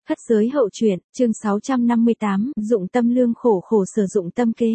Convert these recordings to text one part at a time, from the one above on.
Khất giới hậu truyện, chương 658, dụng tâm lương khổ khổ sử dụng tâm kế.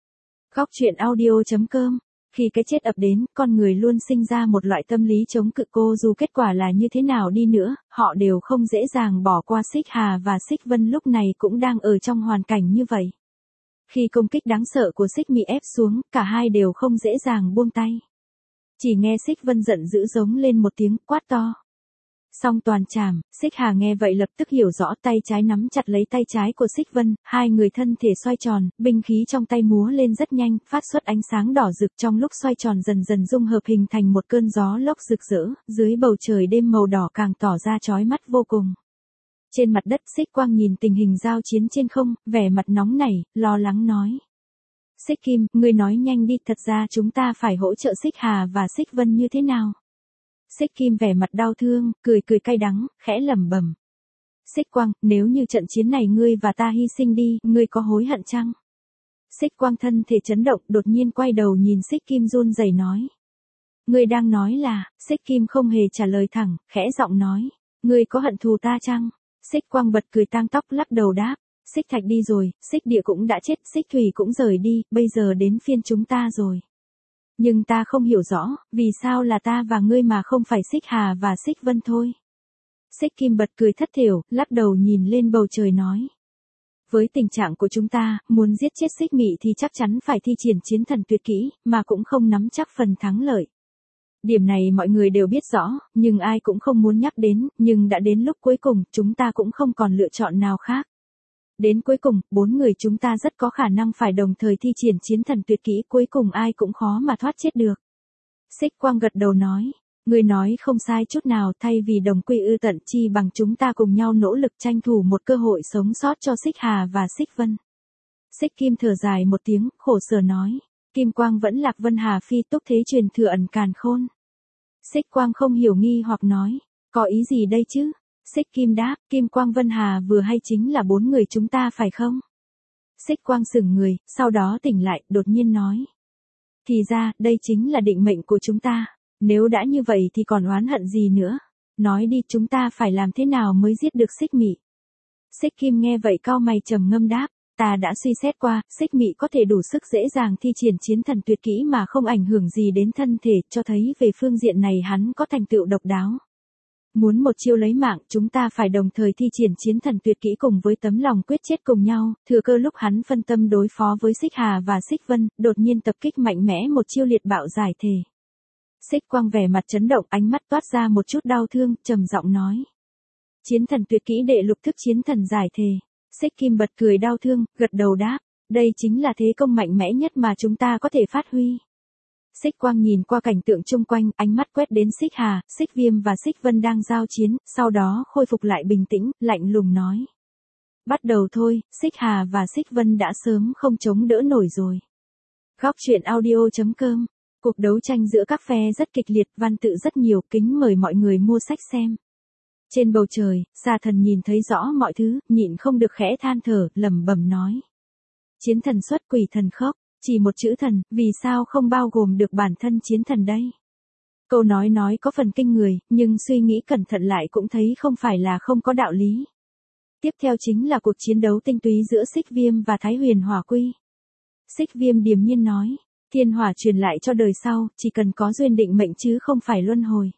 Góc truyện audio.com. Khi cái chết ập đến, con người luôn sinh ra một loại tâm lý chống cự, cô dù kết quả là như thế nào đi nữa, họ đều không dễ dàng bỏ qua Xích Hà và Xích Vân lúc này cũng đang ở trong hoàn cảnh như vậy. Khi công kích đáng sợ của Xích Mị ép xuống, cả hai đều không dễ dàng buông tay. Chỉ nghe Xích Vân giận dữ giống lên một tiếng quát to. Song toàn chảm, Xích Hà nghe vậy lập tức hiểu rõ, tay trái nắm chặt lấy tay trái của Xích Vân, hai người thân thể xoay tròn, binh khí trong tay múa lên rất nhanh, phát xuất ánh sáng đỏ rực, trong lúc xoay tròn dần dần dung hợp hình thành một cơn gió lốc rực rỡ, dưới bầu trời đêm màu đỏ càng tỏ ra chói mắt vô cùng. Trên mặt đất, Xích Quang nhìn tình hình giao chiến trên không, vẻ mặt nóng nảy, lo lắng nói. Xích Kim, ngươi nói nhanh đi, thật ra chúng ta phải hỗ trợ Xích Hà và Xích Vân như thế nào? Xích Kim vẻ mặt đau thương, cười cay đắng, khẽ lẩm bẩm. Xích Quang, nếu như trận chiến này ngươi và ta hy sinh đi, ngươi có hối hận chăng? Xích Quang thân thể chấn động, đột nhiên quay đầu nhìn Xích Kim run rẩy nói. Ngươi đang nói là, Xích Kim không hề trả lời thẳng, khẽ giọng nói. Ngươi có hận thù ta chăng? Xích Quang bật cười tang tóc lắc đầu đáp. Xích Thạch đi rồi, Xích Địa cũng đã chết, Xích Thủy cũng rời đi, bây giờ đến phiên chúng ta rồi. Nhưng ta không hiểu rõ, vì sao là ta và ngươi mà không phải Xích Hà và Xích Vân thôi. Xích Kim bật cười thất thểu, lắc đầu nhìn lên bầu trời nói. Với tình trạng của chúng ta, muốn giết chết Xích Mị thì chắc chắn phải thi triển chiến thần tuyệt kỹ, mà cũng không nắm chắc phần thắng lợi. Điểm này mọi người đều biết rõ, nhưng ai cũng không muốn nhắc đến, nhưng đã đến lúc cuối cùng, chúng ta cũng không còn lựa chọn nào khác. Đến cuối cùng, 4 người chúng ta rất có khả năng phải đồng thời thi triển chiến thần tuyệt kỹ, cuối cùng ai cũng khó mà thoát chết được. Xích Quang gật đầu nói, ngươi nói không sai chút nào, thay vì đồng quy ư tận chi bằng chúng ta cùng nhau nỗ lực tranh thủ một cơ hội sống sót cho Xích Hà và Xích Vân. Xích Kim thở dài một tiếng, khổ sở nói, Kim Quang vẫn lạc Vân Hà phi túc thế truyền thừa ẩn càn khôn. Xích Quang không hiểu nghi hoặc nói, có ý gì đây chứ? Xích Kim đáp, Kim Quang Vân Hà vừa hay chính là 4 người chúng ta phải không? Xích Quang sững người, sau đó tỉnh lại, đột nhiên nói. Thì ra, đây chính là định mệnh của chúng ta. Nếu đã như vậy thì còn oán hận gì nữa? Nói đi, chúng ta phải làm thế nào mới giết được Xích Mị? Xích Kim nghe vậy cau mày trầm ngâm đáp. Ta đã suy xét qua, Xích Mị có thể đủ sức dễ dàng thi triển chiến thần tuyệt kỹ mà không ảnh hưởng gì đến thân thể, cho thấy về phương diện này hắn có thành tựu độc đáo. Muốn một chiêu lấy mạng, chúng ta phải đồng thời thi triển chiến thần tuyệt kỹ cùng với tấm lòng quyết chết cùng nhau, thừa cơ lúc hắn phân tâm đối phó với Xích Hà và Xích Vân, đột nhiên tập kích mạnh mẽ một chiêu liệt bạo giải thể. Xích Quang vẻ mặt chấn động, ánh mắt toát ra một chút đau thương, trầm giọng nói. Chiến thần tuyệt kỹ đệ lục thức chiến thần giải thể. Xích Kim bật cười đau thương, gật đầu đáp, đây chính là thế công mạnh mẽ nhất mà chúng ta có thể phát huy. Xích Quang nhìn qua cảnh tượng chung quanh, ánh mắt quét đến Xích Hà, Xích Viêm và Xích Vân đang giao chiến, sau đó khôi phục lại bình tĩnh, lạnh lùng nói. Bắt đầu thôi, Xích Hà và Xích Vân đã sớm không chống đỡ nổi rồi. Góc truyện audio.com. Cuộc đấu tranh giữa các phe rất kịch liệt, văn tự rất nhiều, kính mời mọi người mua sách xem. Trên bầu trời, Xà Thần nhìn thấy rõ mọi thứ, nhịn không được khẽ than thở, lẩm bẩm nói. Chiến thần xuất quỷ thần khốc. Chỉ một chữ thần, vì sao không bao gồm được bản thân chiến thần đây? Câu nói có phần kinh người, nhưng suy nghĩ cẩn thận lại cũng thấy không phải là không có đạo lý. Tiếp theo chính là cuộc chiến đấu tinh túy giữa Xích Viêm và Thái Huyền Hỏa Quy. Xích Viêm điềm nhiên nói, thiên hỏa truyền lại cho đời sau, chỉ cần có duyên định mệnh chứ không phải luân hồi.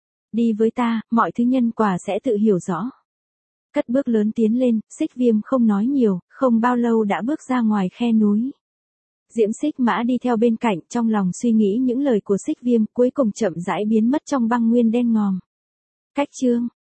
Đi với ta, mọi thứ nhân quả sẽ tự hiểu rõ. Cất bước lớn tiến lên, Xích Viêm không nói nhiều, không bao lâu đã bước ra ngoài khe núi. Diễm Xích Mã đi theo bên cạnh, trong lòng suy nghĩ những lời của Xích Viêm, cuối cùng chậm rãi biến mất trong băng nguyên đen ngòm. Cách chương